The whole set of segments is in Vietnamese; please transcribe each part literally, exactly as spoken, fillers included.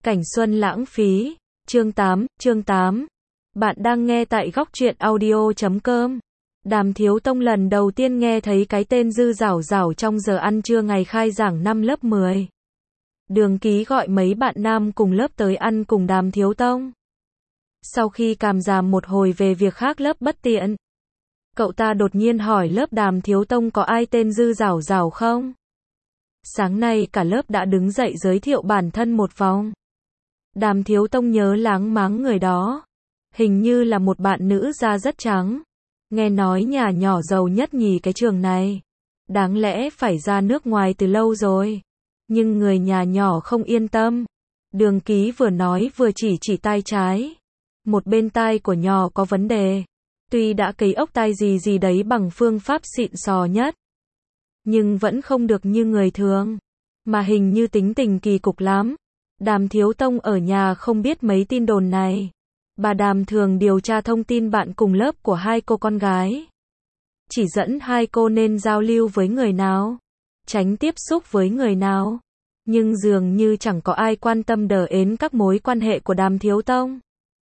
Cảnh xuân lãng phí, chương tám, chương tám. Bạn đang nghe tại góc truyện audio chấm com. Đàm Thiếu Tông lần đầu tiên nghe thấy cái tên Dư Dảo Dảo trong giờ ăn trưa ngày khai giảng năm lớp mười. Đường Ký gọi mấy bạn nam cùng lớp tới ăn cùng Đàm Thiếu Tông. Sau khi càm ràm một hồi về việc khác lớp bất tiện, cậu ta đột nhiên hỏi lớp Đàm Thiếu Tông có ai tên Dư Dảo Dảo không? Sáng nay cả lớp đã đứng dậy giới thiệu bản thân một vòng. Đàm Thiếu Tông nhớ láng máng người đó. Hình như là một bạn nữ da rất trắng. Nghe nói nhà nhỏ giàu nhất nhì cái trường này. Đáng lẽ phải ra nước ngoài từ lâu rồi. Nhưng người nhà nhỏ không yên tâm. Đường Ký vừa nói vừa chỉ chỉ tai trái. Một bên tai của nhỏ có vấn đề. Tuy đã cấy ốc tai gì gì đấy bằng phương pháp xịn sò nhất, nhưng vẫn không được như người thường. Mà hình như tính tình kỳ cục lắm. Đàm Thiếu Tông ở nhà không biết mấy tin đồn này. Bà Đàm thường điều tra thông tin bạn cùng lớp của hai cô con gái. Chỉ dẫn hai cô nên giao lưu với người nào, tránh tiếp xúc với người nào. Nhưng dường như chẳng có ai quan tâm đờ ến các mối quan hệ của Đàm Thiếu Tông.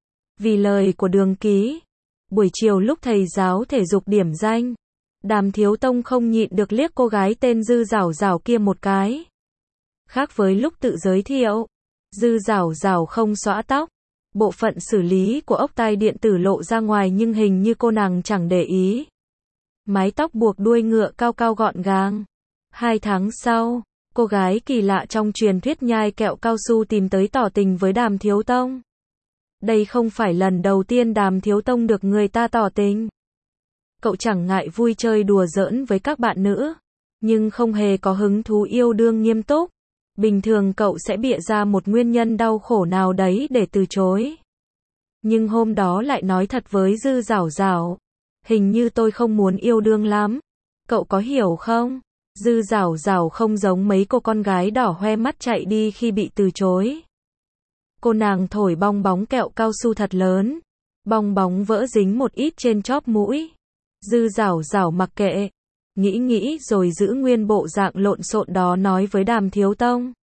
Vì lời của Đường Ký, buổi chiều lúc thầy giáo thể dục điểm danh, Đàm Thiếu Tông không nhịn được liếc cô gái tên Dư Dảo Dảo kia một cái. Khác với lúc tự giới thiệu, Dư Dảo Dảo không xõa tóc. Bộ phận xử lý của ốc tai điện tử lộ ra ngoài nhưng hình như cô nàng chẳng để ý. Mái tóc buộc đuôi ngựa cao cao gọn gàng. Hai tháng sau, cô gái kỳ lạ trong truyền thuyết nhai kẹo cao su tìm tới tỏ tình với Đàm Thiếu Tông. Đây không phải lần đầu tiên Đàm Thiếu Tông được người ta tỏ tình. Cậu chẳng ngại vui chơi đùa giỡn với các bạn nữ, nhưng không hề có hứng thú yêu đương nghiêm túc. Bình thường cậu sẽ bịa ra một nguyên nhân đau khổ nào đấy để từ chối. Nhưng hôm đó lại nói thật với Dư Dảo Dảo. Hình như tôi không muốn yêu đương lắm. Cậu có hiểu không? Dư Dảo Dảo không giống mấy cô con gái đỏ hoe mắt chạy đi khi bị từ chối. Cô nàng thổi bong bóng kẹo cao su thật lớn. Bong bóng vỡ dính một ít trên chóp mũi. Dư Dảo Dảo mặc kệ. Nghĩ nghĩ rồi giữ nguyên bộ dạng lộn xộn đó nói với Đàm Thiếu Tông.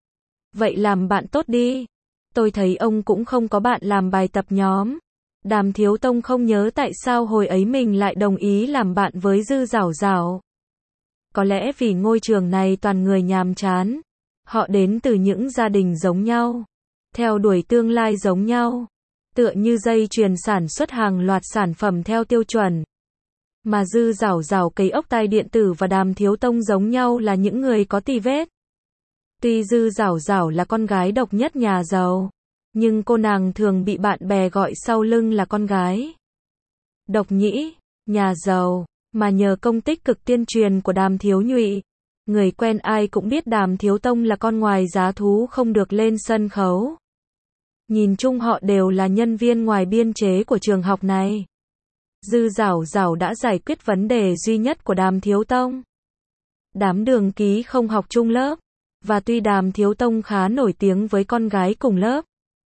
Vậy làm bạn tốt đi. Tôi thấy ông cũng không có bạn làm bài tập nhóm. Đàm Thiếu Tông không nhớ tại sao hồi ấy mình lại đồng ý làm bạn với Dư Dảo Dảo. Có lẽ vì ngôi trường này toàn người nhàm chán. Họ đến từ những gia đình giống nhau, theo đuổi tương lai giống nhau, tựa như dây chuyền sản xuất hàng loạt sản phẩm theo tiêu chuẩn. Mà Dư Dảo Dảo cấy ốc tai điện tử và Đàm Thiếu Tông giống nhau là những người có tì vết. Tuy Dư Dảo Dảo là con gái độc nhất nhà giàu, nhưng cô nàng thường bị bạn bè gọi sau lưng là con gái độc nhĩ, nhà giàu. Mà nhờ công tích cực tuyên truyền của Đàm Thiếu Nhụy, người quen ai cũng biết Đàm Thiếu Tông là con ngoài giá thú không được lên sân khấu. Nhìn chung họ đều là nhân viên ngoài biên chế của trường học này. Dư Dảo Dảo đã giải quyết vấn đề duy nhất của Đàm Thiếu Tông. Đám Đường Ký không học chung lớp, và tuy Đàm Thiếu Tông khá nổi tiếng với con gái cùng lớp,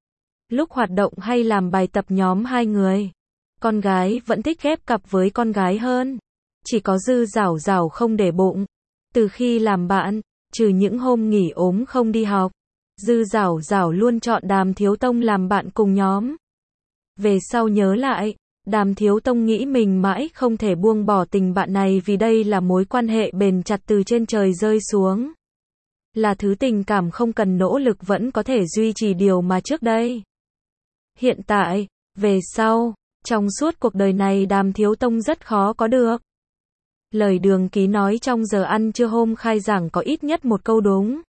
lúc hoạt động hay làm bài tập nhóm hai người, con gái vẫn thích ghép cặp với con gái hơn. Chỉ có Dư Dảo Dảo không để bụng. Từ khi làm bạn, trừ những hôm nghỉ ốm không đi học, Dư Dảo Dảo luôn chọn Đàm Thiếu Tông làm bạn cùng nhóm. Về sau nhớ lại, Đàm Thiếu Tông nghĩ mình mãi không thể buông bỏ tình bạn này vì đây là mối quan hệ bền chặt từ trên trời rơi xuống. Là thứ tình cảm không cần nỗ lực vẫn có thể duy trì điều mà trước đây. Hiện tại, về sau, trong suốt cuộc đời này Đàm Thiếu Tông rất khó có được. Lời Đường Ký nói trong giờ ăn trưa hôm khai giảng có ít nhất một câu đúng.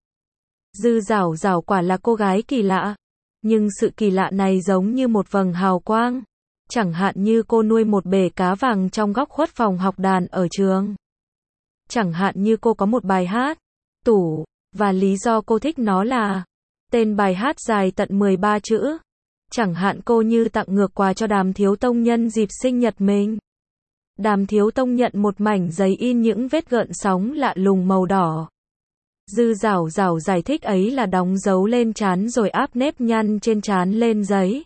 Dư Dảo Dảo quả là cô gái kỳ lạ. Nhưng sự kỳ lạ này giống như một vầng hào quang. Chẳng hạn như cô nuôi một bể cá vàng trong góc khuất phòng học đàn ở trường. Chẳng hạn như cô có một bài hát, tủ, và lý do cô thích nó là tên bài hát dài tận mười ba chữ. Chẳng hạn cô như tặng ngược quà cho Đàm Thiếu Tông nhân dịp sinh nhật mình. Đàm Thiếu Tông nhận một mảnh giấy in những vết gợn sóng lạ lùng màu đỏ. Dư Dảo Dảo giải thích ấy là đóng dấu lên trán rồi áp nếp nhăn trên trán lên giấy.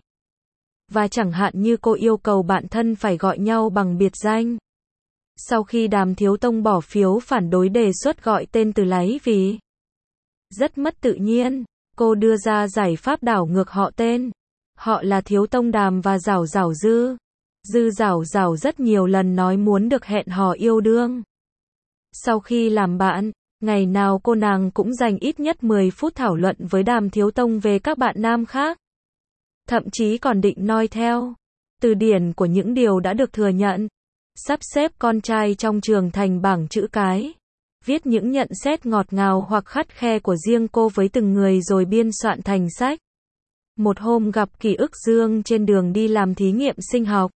Và chẳng hạn như cô yêu cầu bạn thân phải gọi nhau bằng biệt danh. Sau khi Đàm Thiếu Tông bỏ phiếu phản đối đề xuất gọi tên từ láy vì rất mất tự nhiên, Cô đưa ra giải pháp đảo ngược họ tên. Họ là Thiếu Tông Đàm và Giảo Giảo Dư. Dư Giảo Giảo rất nhiều lần nói muốn được hẹn hò yêu đương. Sau khi làm bạn, ngày nào cô nàng cũng dành ít nhất mười phút thảo luận với Đàm Thiếu Tông về các bạn nam khác. Thậm chí còn định noi theo từ điển của những điều đã được thừa nhận. Sắp xếp con trai trong trường thành bảng chữ cái. Viết những nhận xét ngọt ngào hoặc khắt khe của riêng cô với từng người rồi biên soạn thành sách. Một hôm gặp Kỷ Ức Dương trên đường đi làm thí nghiệm sinh học.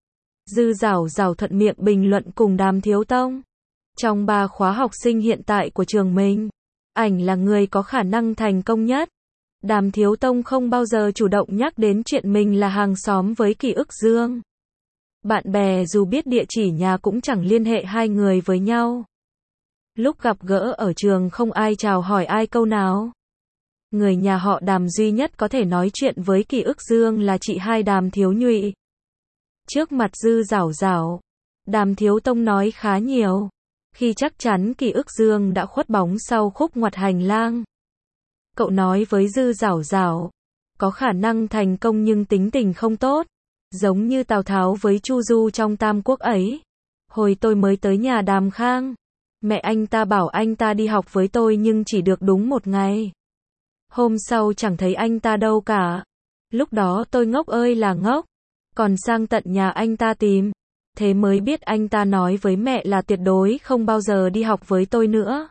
Dư Giảo Giảo thuận miệng bình luận cùng Đàm Thiếu Tông. Trong ba khóa học sinh hiện tại của trường mình, ảnh là người có khả năng thành công nhất. Đàm Thiếu Tông không bao giờ chủ động nhắc đến chuyện mình là hàng xóm với Kỷ Ức Dương. Bạn bè dù biết địa chỉ nhà cũng chẳng liên hệ hai người với nhau. Lúc gặp gỡ ở trường không ai chào hỏi ai câu nào. Người nhà họ Đàm duy nhất có thể nói chuyện với Kỷ Ức Dương là chị hai Đàm Thiếu Nhụy. Trước mặt Dư Giảo Giảo, Đàm Thiếu Tông nói khá nhiều, khi chắc chắn Kỷ Ức Dương đã khuất bóng sau khúc ngoặt hành lang. Cậu nói với Dư Giảo Giảo, có khả năng thành công nhưng tính tình không tốt, giống như Tào Tháo với Chu Du trong Tam Quốc ấy. Hồi tôi mới tới nhà Đàm Khang, mẹ anh ta bảo anh ta đi học với tôi nhưng chỉ được đúng một ngày. Hôm sau chẳng thấy anh ta đâu cả. Lúc đó tôi ngốc ơi là ngốc, còn sang tận nhà anh ta tìm. Thế mới biết anh ta nói với mẹ là tuyệt đối không bao giờ đi học với tôi nữa.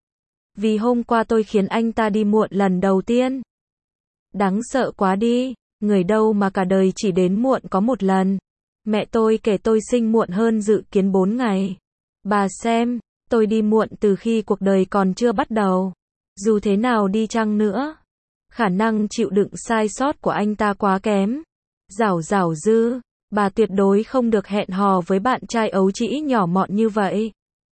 Vì hôm qua tôi khiến anh ta đi muộn lần đầu tiên. Đáng sợ quá đi, người đâu mà cả đời chỉ đến muộn có một lần. Mẹ tôi kể tôi sinh muộn hơn dự kiến bốn ngày. Bà xem, tôi đi muộn từ khi cuộc đời còn chưa bắt đầu. Dù thế nào đi chăng nữa, khả năng chịu đựng sai sót của anh ta quá kém. Giảo Giảo Dư, bà tuyệt đối không được hẹn hò với bạn trai ấu trĩ nhỏ mọn như vậy.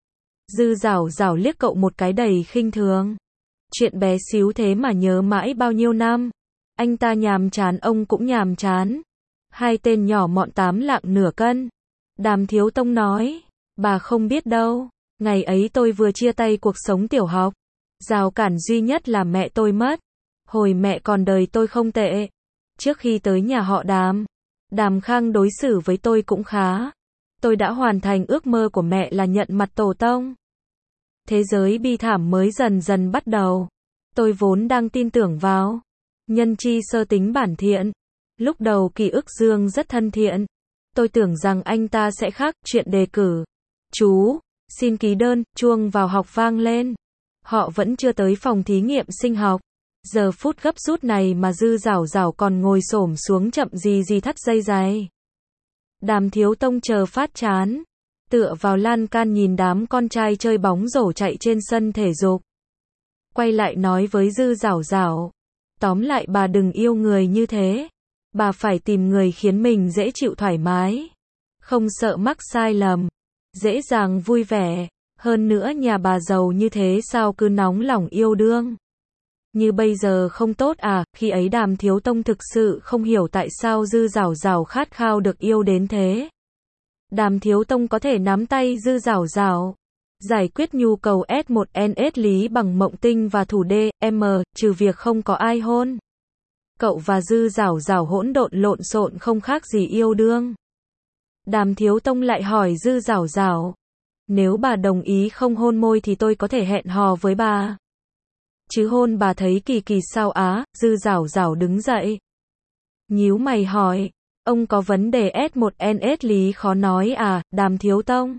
Dư Giảo Giảo liếc cậu một cái đầy khinh thường. Chuyện bé xíu thế mà nhớ mãi bao nhiêu năm. Anh ta nhàm chán ông cũng nhàm chán. Hai tên nhỏ mọn tám lạng nửa cân. Đàm Thiếu Tông nói, bà không biết đâu, ngày ấy tôi vừa chia tay cuộc sống tiểu học. Rào cản duy nhất là mẹ tôi mất. Hồi mẹ còn đời tôi không tệ. Trước khi tới nhà họ Đàm, Đàm Khang đối xử với tôi cũng khá. Tôi đã hoàn thành ước mơ của mẹ là nhận mặt tổ tông. Thế giới bi thảm mới dần dần bắt đầu. Tôi vốn đang tin tưởng vào nhân chi sơ tính bản thiện. Lúc đầu Kỷ Ức Dương rất thân thiện. Tôi tưởng rằng anh ta sẽ khác. Chuyện đề cử. Chú, xin ký đơn. Chuông vào học vang lên. Họ vẫn chưa tới phòng thí nghiệm sinh học. Giờ phút gấp rút này mà Dư Giảo Giảo còn ngồi xổm xuống chậm gì gì thắt dây giày. Đàm Thiếu Tông chờ phát chán, tựa vào lan can nhìn đám con trai chơi bóng rổ chạy trên sân thể dục. Quay lại nói với Dư Giảo Giảo, tóm lại bà đừng yêu người như thế. Bà phải tìm người khiến mình dễ chịu thoải mái, không sợ mắc sai lầm, dễ dàng vui vẻ. Hơn nữa nhà bà giàu như thế sao cứ nóng lòng yêu đương. Như bây giờ không tốt à? Khi ấy Đàm Thiếu Tông thực sự không hiểu tại sao Dư Giảo Giảo khát khao được yêu đến thế. Đàm Thiếu Tông có thể nắm tay Dư Giảo Giảo, giải quyết nhu cầu S một N S lý bằng mộng tinh và thủ D, M, trừ việc không có ai hôn. Cậu và Dư Giảo Giảo hỗn độn lộn xộn không khác gì yêu đương. Đàm Thiếu Tông lại hỏi Dư Giảo Giảo, nếu bà đồng ý không hôn môi thì tôi có thể hẹn hò với bà. Chứ hôn bà thấy kỳ kỳ sao á? Dư Giảo Giảo đứng dậy, nhíu mày hỏi, ông có vấn đề S một N S lý khó nói à? Đàm Thiếu Tông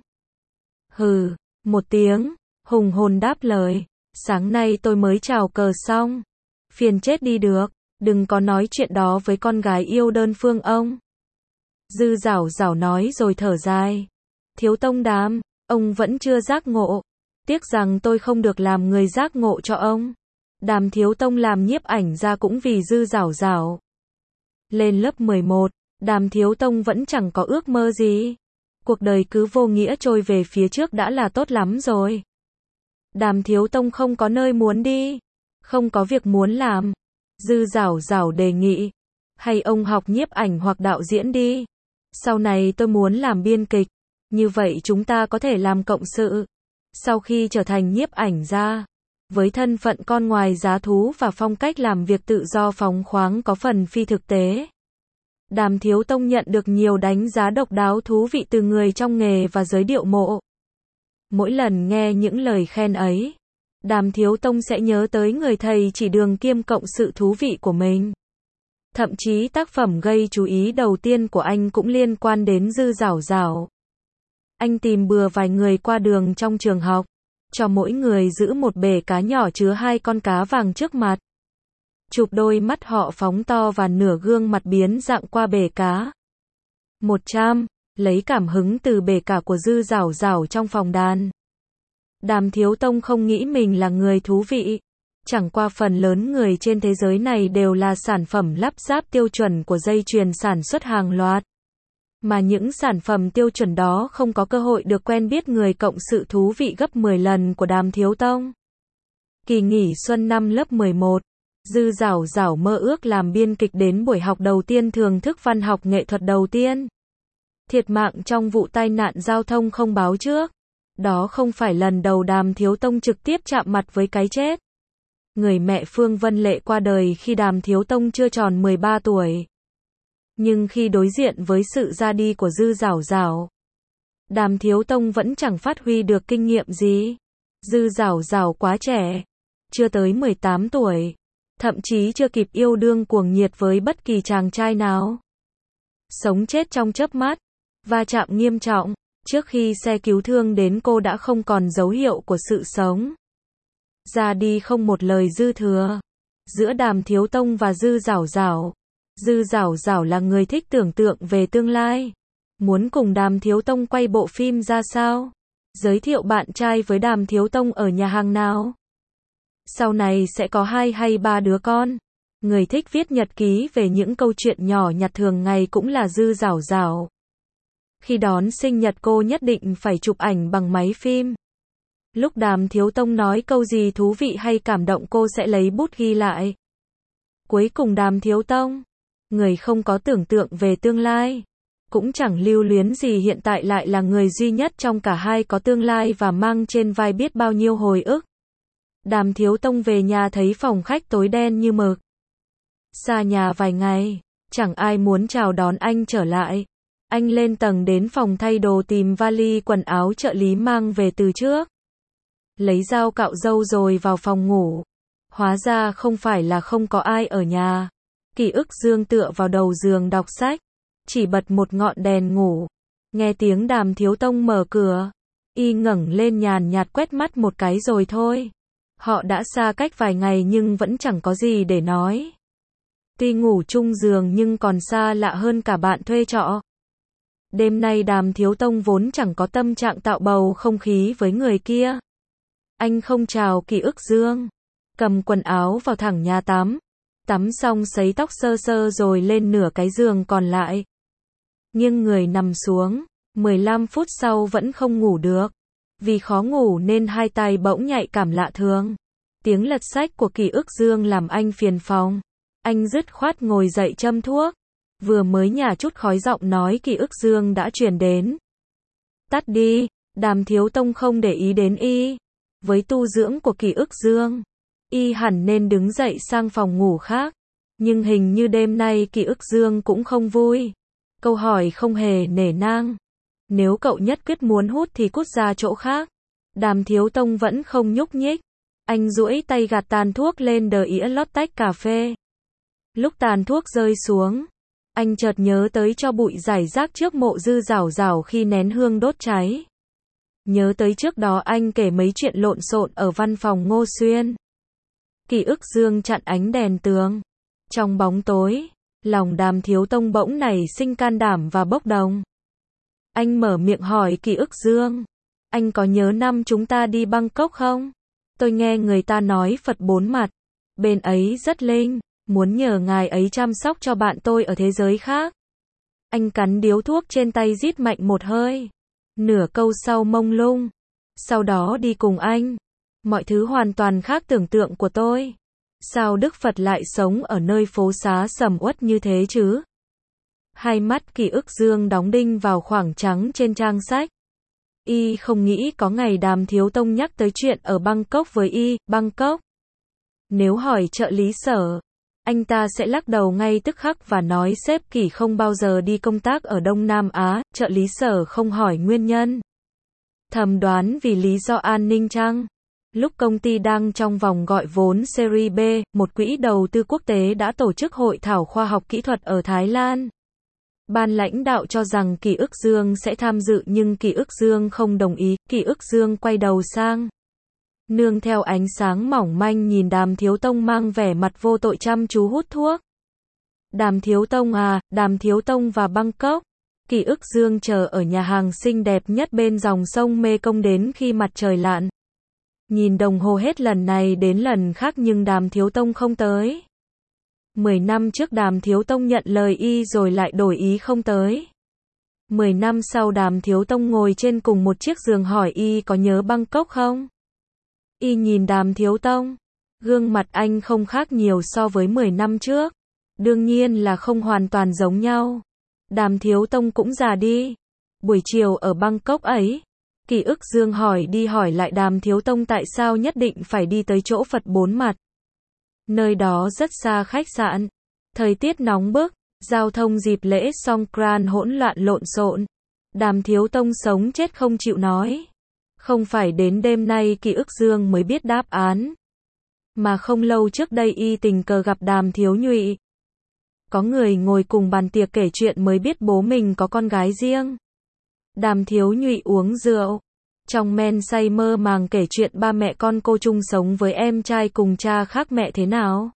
hừ một tiếng, hùng hồn đáp lời, sáng nay tôi mới chào cờ xong. Phiền chết đi được, đừng có nói chuyện đó với con gái yêu đơn phương ông. Dư Giảo Giảo nói rồi thở dài, Thiếu Tông Đàm, ông vẫn chưa giác ngộ. Tiếc rằng tôi không được làm người giác ngộ cho ông. Đàm Thiếu Tông làm nhiếp ảnh ra cũng vì Dư Giảo Giảo. Lên lớp mười một, Đàm Thiếu Tông vẫn chẳng có ước mơ gì. Cuộc đời cứ vô nghĩa trôi về phía trước đã là tốt lắm rồi. Đàm Thiếu Tông không có nơi muốn đi, không có việc muốn làm. Dư Giảo Giảo đề nghị, hay ông học nhiếp ảnh hoặc đạo diễn đi. Sau này tôi muốn làm biên kịch, như vậy chúng ta có thể làm cộng sự. Sau khi trở thành nhiếp ảnh gia, Với thân phận con ngoài giá thú và phong cách làm việc tự do phóng khoáng có phần phi thực tế, Đàm Thiếu Tông nhận được nhiều đánh giá độc đáo thú vị từ người trong nghề và giới điệu mộ. Mỗi lần nghe những lời khen ấy, Đàm Thiếu Tông sẽ nhớ tới người thầy chỉ đường kiêm cộng sự thú vị của mình. Thậm chí tác phẩm gây chú ý đầu tiên của anh cũng liên quan đến Dư Dảo Dảo. Anh tìm bừa vài người qua đường trong trường học, cho mỗi người giữ một bể cá nhỏ chứa hai con cá vàng trước mặt. Chụp đôi mắt họ phóng to và nửa gương mặt biến dạng qua bể cá. một trăm. Lấy cảm hứng từ bể cá của Dư Dảo Dảo trong phòng đàn. Đàm Thiếu Tông không nghĩ mình là người thú vị. Chẳng qua phần lớn người trên thế giới này đều là sản phẩm lắp ráp tiêu chuẩn của dây chuyền sản xuất hàng loạt. Mà những sản phẩm tiêu chuẩn đó không có cơ hội được quen biết người cộng sự thú vị gấp mười lần của Đàm Thiếu Tông. Kỳ nghỉ xuân năm lớp mười một, Dư Dảo Dảo mơ ước làm biên kịch đến buổi học đầu tiên thưởng thức văn học nghệ thuật đầu tiên. Thiệt mạng trong vụ tai nạn giao thông không báo trước. Đó không phải lần đầu Đàm Thiếu Tông trực tiếp chạm mặt với cái chết. Người mẹ Phương Vân Lệ qua đời khi Đàm Thiếu Tông chưa tròn mười ba tuổi. Nhưng khi đối diện với sự ra đi của Dư Dảo Dảo, Đàm Thiếu Tông vẫn chẳng phát huy được kinh nghiệm gì. Dư Dảo Dảo quá trẻ, chưa tới mười tám tuổi, thậm chí chưa kịp yêu đương cuồng nhiệt với bất kỳ chàng trai nào. Sống chết trong chớp mắt, va chạm nghiêm trọng, trước khi xe cứu thương đến cô đã không còn dấu hiệu của sự sống. Ra đi không một lời dư thừa. Giữa Đàm Thiếu Tông và Dư Dảo Dảo, Dư Dảo Dảo là người thích tưởng tượng về tương lai. Muốn cùng Đàm Thiếu Tông quay bộ phim ra sao? Giới thiệu bạn trai với Đàm Thiếu Tông ở nhà hàng nào? Sau này sẽ có hai hay ba đứa con. Người thích viết nhật ký về những câu chuyện nhỏ nhặt thường ngày cũng là Dư Dảo Dảo. Khi đón sinh nhật cô nhất định phải chụp ảnh bằng máy phim. Lúc Đàm Thiếu Tông nói câu gì thú vị hay cảm động cô sẽ lấy bút ghi lại. Cuối cùng Đàm Thiếu Tông, người không có tưởng tượng về tương lai, cũng chẳng lưu luyến gì hiện tại lại là người duy nhất trong cả hai có tương lai và mang trên vai biết bao nhiêu hồi ức. Đàm Thiếu Tông về nhà thấy phòng khách tối đen như mực. Xa nhà vài ngày, chẳng ai muốn chào đón anh trở lại. Anh lên tầng đến phòng thay đồ tìm vali quần áo trợ lý mang về từ trước. Lấy dao cạo râu rồi vào phòng ngủ. Hóa ra không phải là không có ai ở nhà. Kỷ Ức Dương tựa vào đầu giường đọc sách, chỉ bật một ngọn đèn ngủ. Nghe tiếng Đàm Thiếu Tông mở cửa, y ngẩng lên nhàn nhạt quét mắt một cái rồi thôi. Họ đã xa cách vài ngày nhưng vẫn chẳng có gì để nói. Tuy ngủ chung giường nhưng còn xa lạ hơn cả bạn thuê trọ. Đêm nay Đàm Thiếu Tông vốn chẳng có tâm trạng tạo bầu không khí với người kia. Anh không chào Kỷ Ức Dương, cầm quần áo vào thẳng nhà tắm. Tắm xong sấy tóc sơ sơ rồi lên nửa cái giường còn lại. Nhưng người nằm xuống, mười lăm phút sau vẫn không ngủ được. Vì khó ngủ nên hai tay bỗng nhạy cảm lạ thường. Tiếng lật sách của Kỷ Ức Dương làm anh phiền phòng. Anh dứt khoát ngồi dậy châm thuốc. Vừa mới nhả chút khói giọng nói Kỷ Ức Dương đã truyền đến. Tắt đi. Đàm Thiếu Tông không để ý đến y. Với tu dưỡng của Kỷ Ức Dương, y hẳn nên đứng dậy sang phòng ngủ khác. Nhưng hình như đêm nay Kỷ Ức Dương cũng không vui. Câu hỏi không hề nể nang. Nếu cậu nhất quyết muốn hút thì cút ra chỗ khác. Đàm Thiếu Tông vẫn không nhúc nhích. Anh duỗi tay gạt tàn thuốc lên đờ ĩa lót tách cà phê. Lúc tàn thuốc rơi xuống, anh chợt nhớ tới cho bụi rải rác trước mộ Dư Dảo Dảo khi nén hương đốt cháy. Nhớ tới trước đó anh kể mấy chuyện lộn xộn ở văn phòng Ngô Xuyên. Kỷ Ức Dương chặn ánh đèn tường. Trong bóng tối, lòng Đàm Thiếu Tông bỗng nảy sinh can đảm và bốc đồng. Anh mở miệng hỏi Kỷ Ức Dương. Anh có nhớ năm chúng ta đi Bangkok không? Tôi nghe người ta nói Phật bốn mặt. Bên ấy rất linh. Muốn nhờ ngài ấy chăm sóc cho bạn tôi ở thế giới khác. Anh cắn điếu thuốc trên tay rít mạnh một hơi. Nửa câu sau mông lung. Sau đó đi cùng anh. Mọi thứ hoàn toàn khác tưởng tượng của tôi. Sao Đức Phật lại sống ở nơi phố xá sầm uất như thế chứ? Hai mắt Kỷ Ức Dương đóng đinh vào khoảng trắng trên trang sách. Y không nghĩ có ngày Đàm Thiếu Tông nhắc tới chuyện ở Bangkok với Y, Bangkok. Nếu hỏi trợ lý Sở, anh ta sẽ lắc đầu ngay tức khắc và nói sếp Kỷ không bao giờ đi công tác ở Đông Nam Á, trợ lý Sở không hỏi nguyên nhân. Thầm đoán vì lý do an ninh chăng? Lúc công ty đang trong vòng gọi vốn Series B, một quỹ đầu tư quốc tế đã tổ chức hội thảo khoa học kỹ thuật ở Thái Lan. Ban lãnh đạo cho rằng Kỷ Ức Dương sẽ tham dự nhưng Kỷ Ức Dương không đồng ý, Kỷ Ức Dương quay đầu sang. Nương theo ánh sáng mỏng manh nhìn Đàm Thiếu Tông mang vẻ mặt vô tội chăm chú hút thuốc. Đàm Thiếu Tông à, Đàm Thiếu Tông và Bangkok. Kỷ Ức Dương chờ ở nhà hàng xinh đẹp nhất bên dòng sông Mê Công đến khi mặt trời lặn. Nhìn đồng hồ hết lần này đến lần khác nhưng Đàm Thiếu Tông không tới. Mười năm trước Đàm Thiếu Tông nhận lời Y rồi lại đổi ý không tới. Mười năm sau Đàm Thiếu Tông ngồi trên cùng một chiếc giường hỏi Y có nhớ Bangkok không? Y nhìn Đàm Thiếu Tông. Gương mặt anh không khác nhiều so với mười năm trước. Đương nhiên là không hoàn toàn giống nhau. Đàm Thiếu Tông cũng già đi. Buổi chiều ở Bangkok ấy, Kỷ Ức Dương hỏi đi hỏi lại Đàm Thiếu Tông tại sao nhất định phải đi tới chỗ Phật Bốn Mặt. Nơi đó rất xa khách sạn. Thời tiết nóng bức, giao thông dịp lễ Songkran hỗn loạn lộn xộn. Đàm Thiếu Tông sống chết không chịu nói. Không phải đến đêm nay Kỷ Ức Dương mới biết đáp án. Mà không lâu trước đây Y tình cờ gặp Đàm Thiếu Nhụy. Có người ngồi cùng bàn tiệc kể chuyện mới biết bố mình có con gái riêng. Đàm Thiếu Nhụy uống rượu. Trong men say mơ màng kể chuyện ba mẹ con cô chung sống với em trai cùng cha khác mẹ thế nào.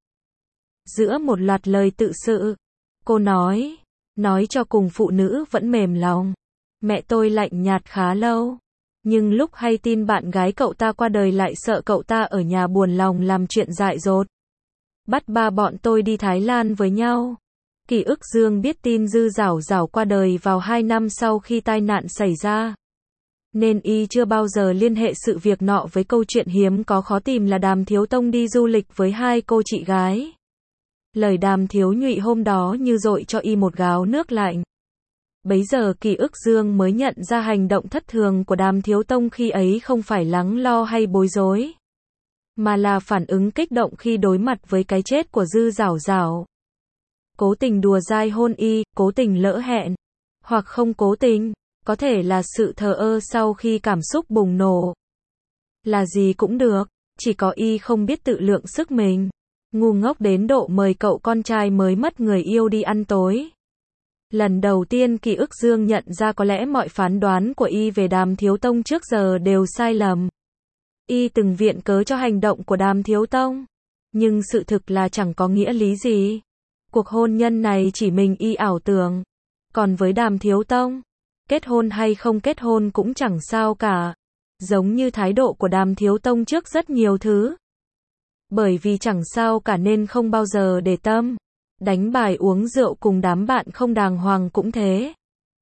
Giữa một loạt lời tự sự, cô nói, nói cho cùng phụ nữ vẫn mềm lòng. Mẹ tôi lạnh nhạt khá lâu. Nhưng lúc hay tin bạn gái cậu ta qua đời lại sợ cậu ta ở nhà buồn lòng làm chuyện dại dột. Bắt ba bọn tôi đi Thái Lan với nhau. Kỷ Ức Dương biết tin Dư Giảo Giảo qua đời vào hai năm sau khi tai nạn xảy ra. Nên Y chưa bao giờ liên hệ sự việc nọ với câu chuyện hiếm có khó tìm là Đàm Thiếu Tông đi du lịch với hai cô chị gái. Lời Đàm Thiếu Nhụy hôm đó như dội cho Y một gáo nước lạnh. Bấy giờ Kỷ Ức Dương mới nhận ra hành động thất thường của Đàm Thiếu Tông khi ấy không phải lắng lo hay bối rối, mà là phản ứng kích động khi đối mặt với cái chết của Dư Giảo Giảo. Cố tình đùa dai hôn Y, cố tình lỡ hẹn, hoặc không cố tình, có thể là sự thờ ơ sau khi cảm xúc bùng nổ. Là gì cũng được, chỉ có Y không biết tự lượng sức mình. Ngu ngốc đến độ mời cậu con trai mới mất người yêu đi ăn tối. Lần đầu tiên Kỷ Ức Dương nhận ra có lẽ mọi phán đoán của Y về Đàm Thiếu Tông trước giờ đều sai lầm. Y từng viện cớ cho hành động của Đàm Thiếu Tông, nhưng sự thực là chẳng có nghĩa lý gì. Cuộc hôn nhân này chỉ mình Y ảo tưởng. Còn với Đàm Thiếu Tông, kết hôn hay không kết hôn cũng chẳng sao cả. Giống như thái độ của Đàm Thiếu Tông trước rất nhiều thứ. Bởi vì chẳng sao cả nên không bao giờ để tâm. Đánh bài uống rượu cùng đám bạn không đàng hoàng cũng thế.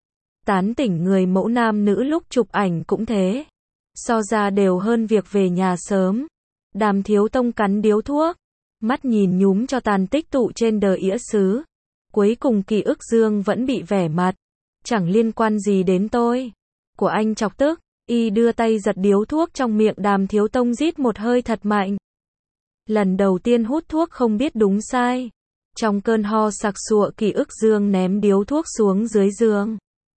Tán tỉnh người mẫu nam nữ lúc chụp ảnh cũng thế. So ra đều hơn việc về nhà sớm. Đàm Thiếu Tông cắn điếu thuốc, mắt nhìn nhúm cho tàn tích tụ trên đờ ĩa sứ. Cuối cùng Kỷ Ức Dương vẫn bị vẻ mặt. Chẳng liên quan gì đến tôi. Của anh chọc tức, Y đưa tay giật điếu thuốc trong miệng Đàm Thiếu Tông rít một hơi thật mạnh. Lần đầu tiên hút thuốc không biết đúng sai. Trong cơn ho sặc sụa Kỷ Ức Dương ném điếu thuốc xuống dưới giường.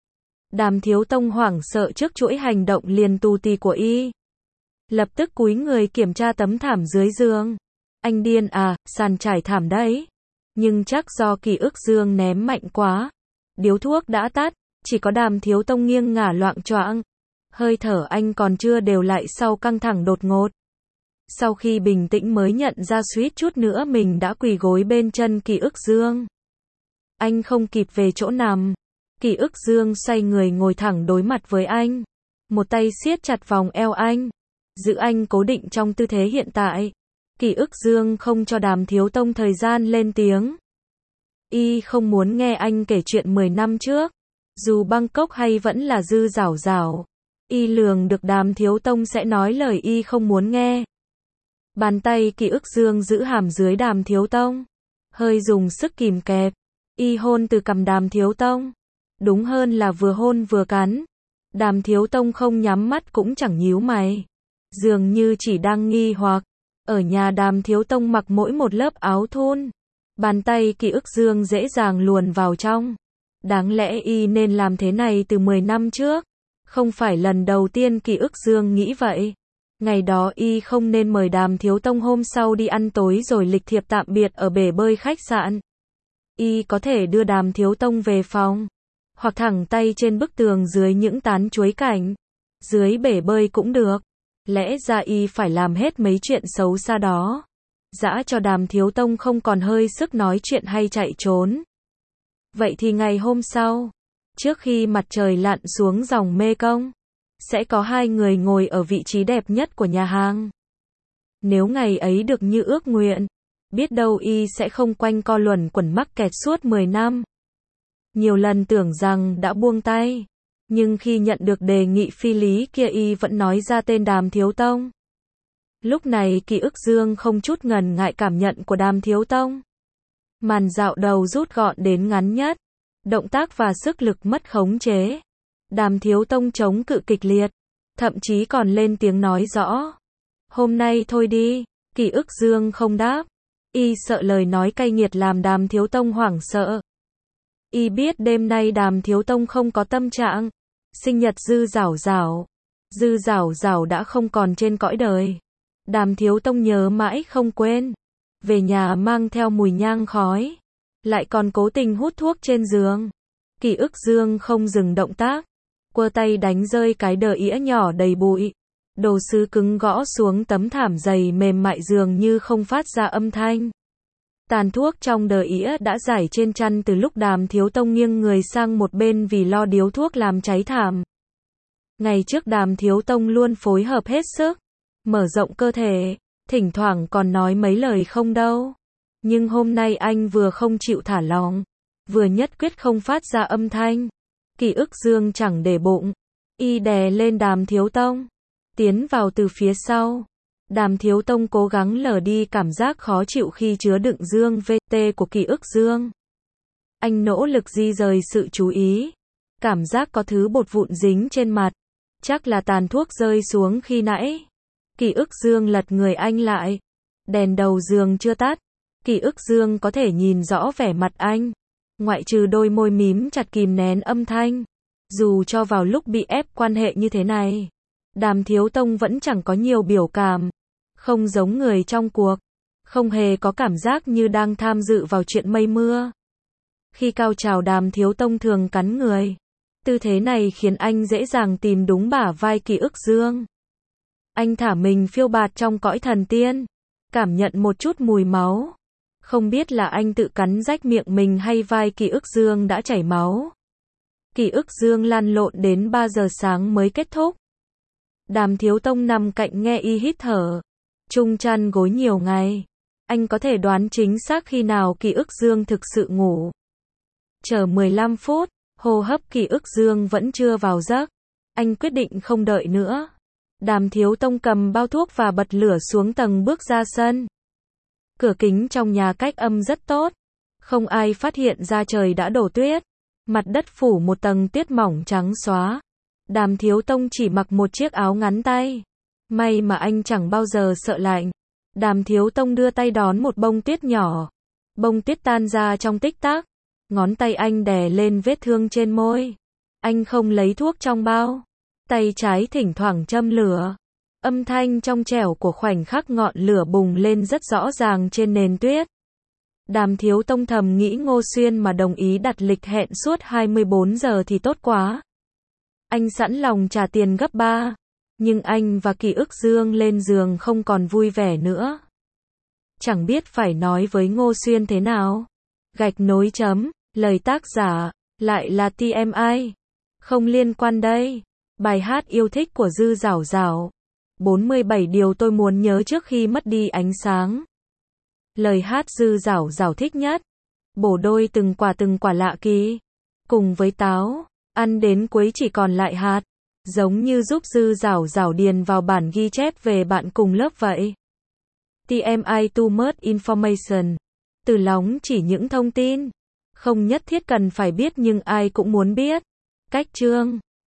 Đàm Thiếu Tông hoảng sợ trước chuỗi hành động liền tù tì của Y. Lập tức cúi người kiểm tra tấm thảm dưới giường. Anh điên à, sàn trải thảm đấy. Nhưng chắc do Kỷ Ức Dương ném mạnh quá. Điếu thuốc đã tắt, chỉ có Đàm Thiếu Tông nghiêng ngả loạng choạng. Hơi thở anh còn chưa đều lại sau căng thẳng đột ngột. Sau khi bình tĩnh mới nhận ra suýt chút nữa mình đã quỳ gối bên chân Kỷ Ức Dương. Anh không kịp về chỗ nằm. Kỷ Ức Dương xoay người ngồi thẳng đối mặt với anh. Một tay siết chặt vòng eo anh. Giữ anh cố định trong tư thế hiện tại. Kỷ Ức Dương không cho Đàm Thiếu Tông thời gian lên tiếng. Y không muốn nghe anh kể chuyện mười năm trước. Dù Bangkok hay vẫn là Dư Giảo Giảo. Y lường được Đàm Thiếu Tông sẽ nói lời Y không muốn nghe. Bàn tay Kỷ Ức Dương giữ hàm dưới Đàm Thiếu Tông. Hơi dùng sức kìm kẹp. Y hôn từ cằm Đàm Thiếu Tông. Đúng hơn là vừa hôn vừa cắn. Đàm Thiếu Tông không nhắm mắt cũng chẳng nhíu mày. Dường như chỉ đang nghi hoặc. Ở nhà Đàm Thiếu Tông mặc mỗi một lớp áo thun. Bàn tay Kỷ Ức Dương dễ dàng luồn vào trong. Đáng lẽ y nên làm thế này từ mười năm trước. Không phải lần đầu tiên Kỷ Ức Dương nghĩ vậy. Ngày đó y không nên mời Đàm Thiếu Tông hôm sau đi ăn tối rồi lịch thiệp tạm biệt ở bể bơi khách sạn. Y có thể đưa Đàm Thiếu Tông về phòng. Hoặc thẳng tay trên bức tường dưới những tán chuối cảnh. Dưới bể bơi cũng được. Lẽ ra y phải làm hết mấy chuyện xấu xa đó. Dã cho Đàm Thiếu Tông không còn hơi sức nói chuyện hay chạy trốn. Vậy thì ngày hôm sau, trước khi mặt trời lặn xuống dòng Mê Công, sẽ có hai người ngồi ở vị trí đẹp nhất của nhà hàng. Nếu ngày ấy được như ước nguyện, biết đâu y sẽ không quanh co luẩn quẩn mắc kẹt suốt mười năm. Nhiều lần tưởng rằng đã buông tay, nhưng khi nhận được đề nghị phi lý kia y vẫn nói ra tên Đàm Thiếu Tông. Lúc này Kỷ Ức Dương không chút ngần ngại cảm nhận của Đàm Thiếu Tông. Màn dạo đầu rút gọn đến ngắn nhất, động tác và sức lực mất khống chế. Đàm Thiếu Tông chống cự kịch liệt, thậm chí còn lên tiếng nói rõ. Hôm nay thôi đi, Kỷ Ức Dương không đáp. Y sợ lời nói cay nghiệt làm Đàm Thiếu Tông hoảng sợ. Y biết đêm nay Đàm Thiếu Tông không có tâm trạng. Sinh nhật Dư Giảo Giảo. Dư Giảo Giảo đã không còn trên cõi đời. Đàm Thiếu Tông nhớ mãi không quên. Về nhà mang theo mùi nhang khói. Lại còn cố tình hút thuốc trên giường. Kỷ Ức Dương không dừng động tác. Quơ tay đánh rơi cái đờ ĩa nhỏ đầy bụi. Đồ sứ cứng gõ xuống tấm thảm dày mềm mại dường như không phát ra âm thanh. Tàn thuốc trong đờ ĩa đã rải trên chăn từ lúc Đàm Thiếu Tông nghiêng người sang một bên vì lo điếu thuốc làm cháy thảm. Ngày trước Đàm Thiếu Tông luôn phối hợp hết sức, mở rộng cơ thể, thỉnh thoảng còn nói mấy lời không đâu. Nhưng hôm nay anh vừa không chịu thả lỏng, vừa nhất quyết không phát ra âm thanh. Kỷ Ức Dương chẳng để bụng, y đè lên Đàm Thiếu Tông, tiến vào từ phía sau. Đàm Thiếu Tông cố gắng lờ đi cảm giác khó chịu khi chứa đựng dương vê tê của Kỷ Ức Dương. Anh nỗ lực di rời sự chú ý. Cảm giác có thứ bột vụn dính trên mặt. Chắc là tàn thuốc rơi xuống khi nãy. Kỷ Ức Dương lật người anh lại. Đèn đầu giường chưa tắt. Kỷ Ức Dương có thể nhìn rõ vẻ mặt anh. Ngoại trừ đôi môi mím chặt kìm nén âm thanh. Dù cho vào lúc bị ép quan hệ như thế này, Đàm Thiếu Tông vẫn chẳng có nhiều biểu cảm. Không giống người trong cuộc. Không hề có cảm giác như đang tham dự vào chuyện mây mưa. Khi cao trào Đàm Thiếu Tông thường cắn người. Tư thế này khiến anh dễ dàng tìm đúng bả vai Kỷ Ức Dương. Anh thả mình phiêu bạt trong cõi thần tiên. Cảm nhận một chút mùi máu. Không biết là anh tự cắn rách miệng mình hay vai Kỷ Ức Dương đã chảy máu. Kỷ Ức Dương lăn lộn đến ba giờ sáng mới kết thúc. Đàm Thiếu Tông nằm cạnh nghe y hít thở. Chung chăn gối nhiều ngày. Anh có thể đoán chính xác khi nào Kỷ Ức Dương thực sự ngủ. Chờ mười lăm phút, hô hấp Kỷ Ức Dương vẫn chưa vào giấc. Anh quyết định không đợi nữa. Đàm Thiếu Tông cầm bao thuốc và bật lửa xuống tầng bước ra sân. Cửa kính trong nhà cách âm rất tốt. Không ai phát hiện ra trời đã đổ tuyết. Mặt đất phủ một tầng tuyết mỏng trắng xóa. Đàm Thiếu Tông chỉ mặc một chiếc áo ngắn tay. May mà anh chẳng bao giờ sợ lạnh. Đàm Thiếu Tông đưa tay đón một bông tuyết nhỏ. Bông tuyết tan ra trong tích tắc. Ngón tay anh đè lên vết thương trên môi. Anh không lấy thuốc trong bao. Tay trái thỉnh thoảng châm lửa. Âm thanh trong trẻo của khoảnh khắc ngọn lửa bùng lên rất rõ ràng trên nền tuyết. Đàm Thiếu Tông thầm nghĩ Ngô Xuyên mà đồng ý đặt lịch hẹn suốt hai mươi bốn giờ thì tốt quá. Anh sẵn lòng trả tiền gấp ba. Nhưng anh và Kỷ Ức Dương lên giường không còn vui vẻ nữa. Chẳng biết phải nói với Ngô Xuyên thế nào. Gạch nối chấm, lời tác giả, lại là tê em i. Không liên quan đây. Bài hát yêu thích của Dư Giảo Giảo. bốn mươi bảy điều tôi muốn nhớ trước khi mất đi ánh sáng. Lời hát Dư Giảo Giảo thích nhất. Bổ đôi từng quả từng quả lạ kỳ. Cùng với táo, ăn đến cuối chỉ còn lại hạt. Giống như giúp Dư Giảo Giảo điền vào bản ghi chép về bạn cùng lớp vậy. tê em i too much information. Từ lóng chỉ những thông tin. Không nhất thiết cần phải biết nhưng ai cũng muốn biết. Cách chương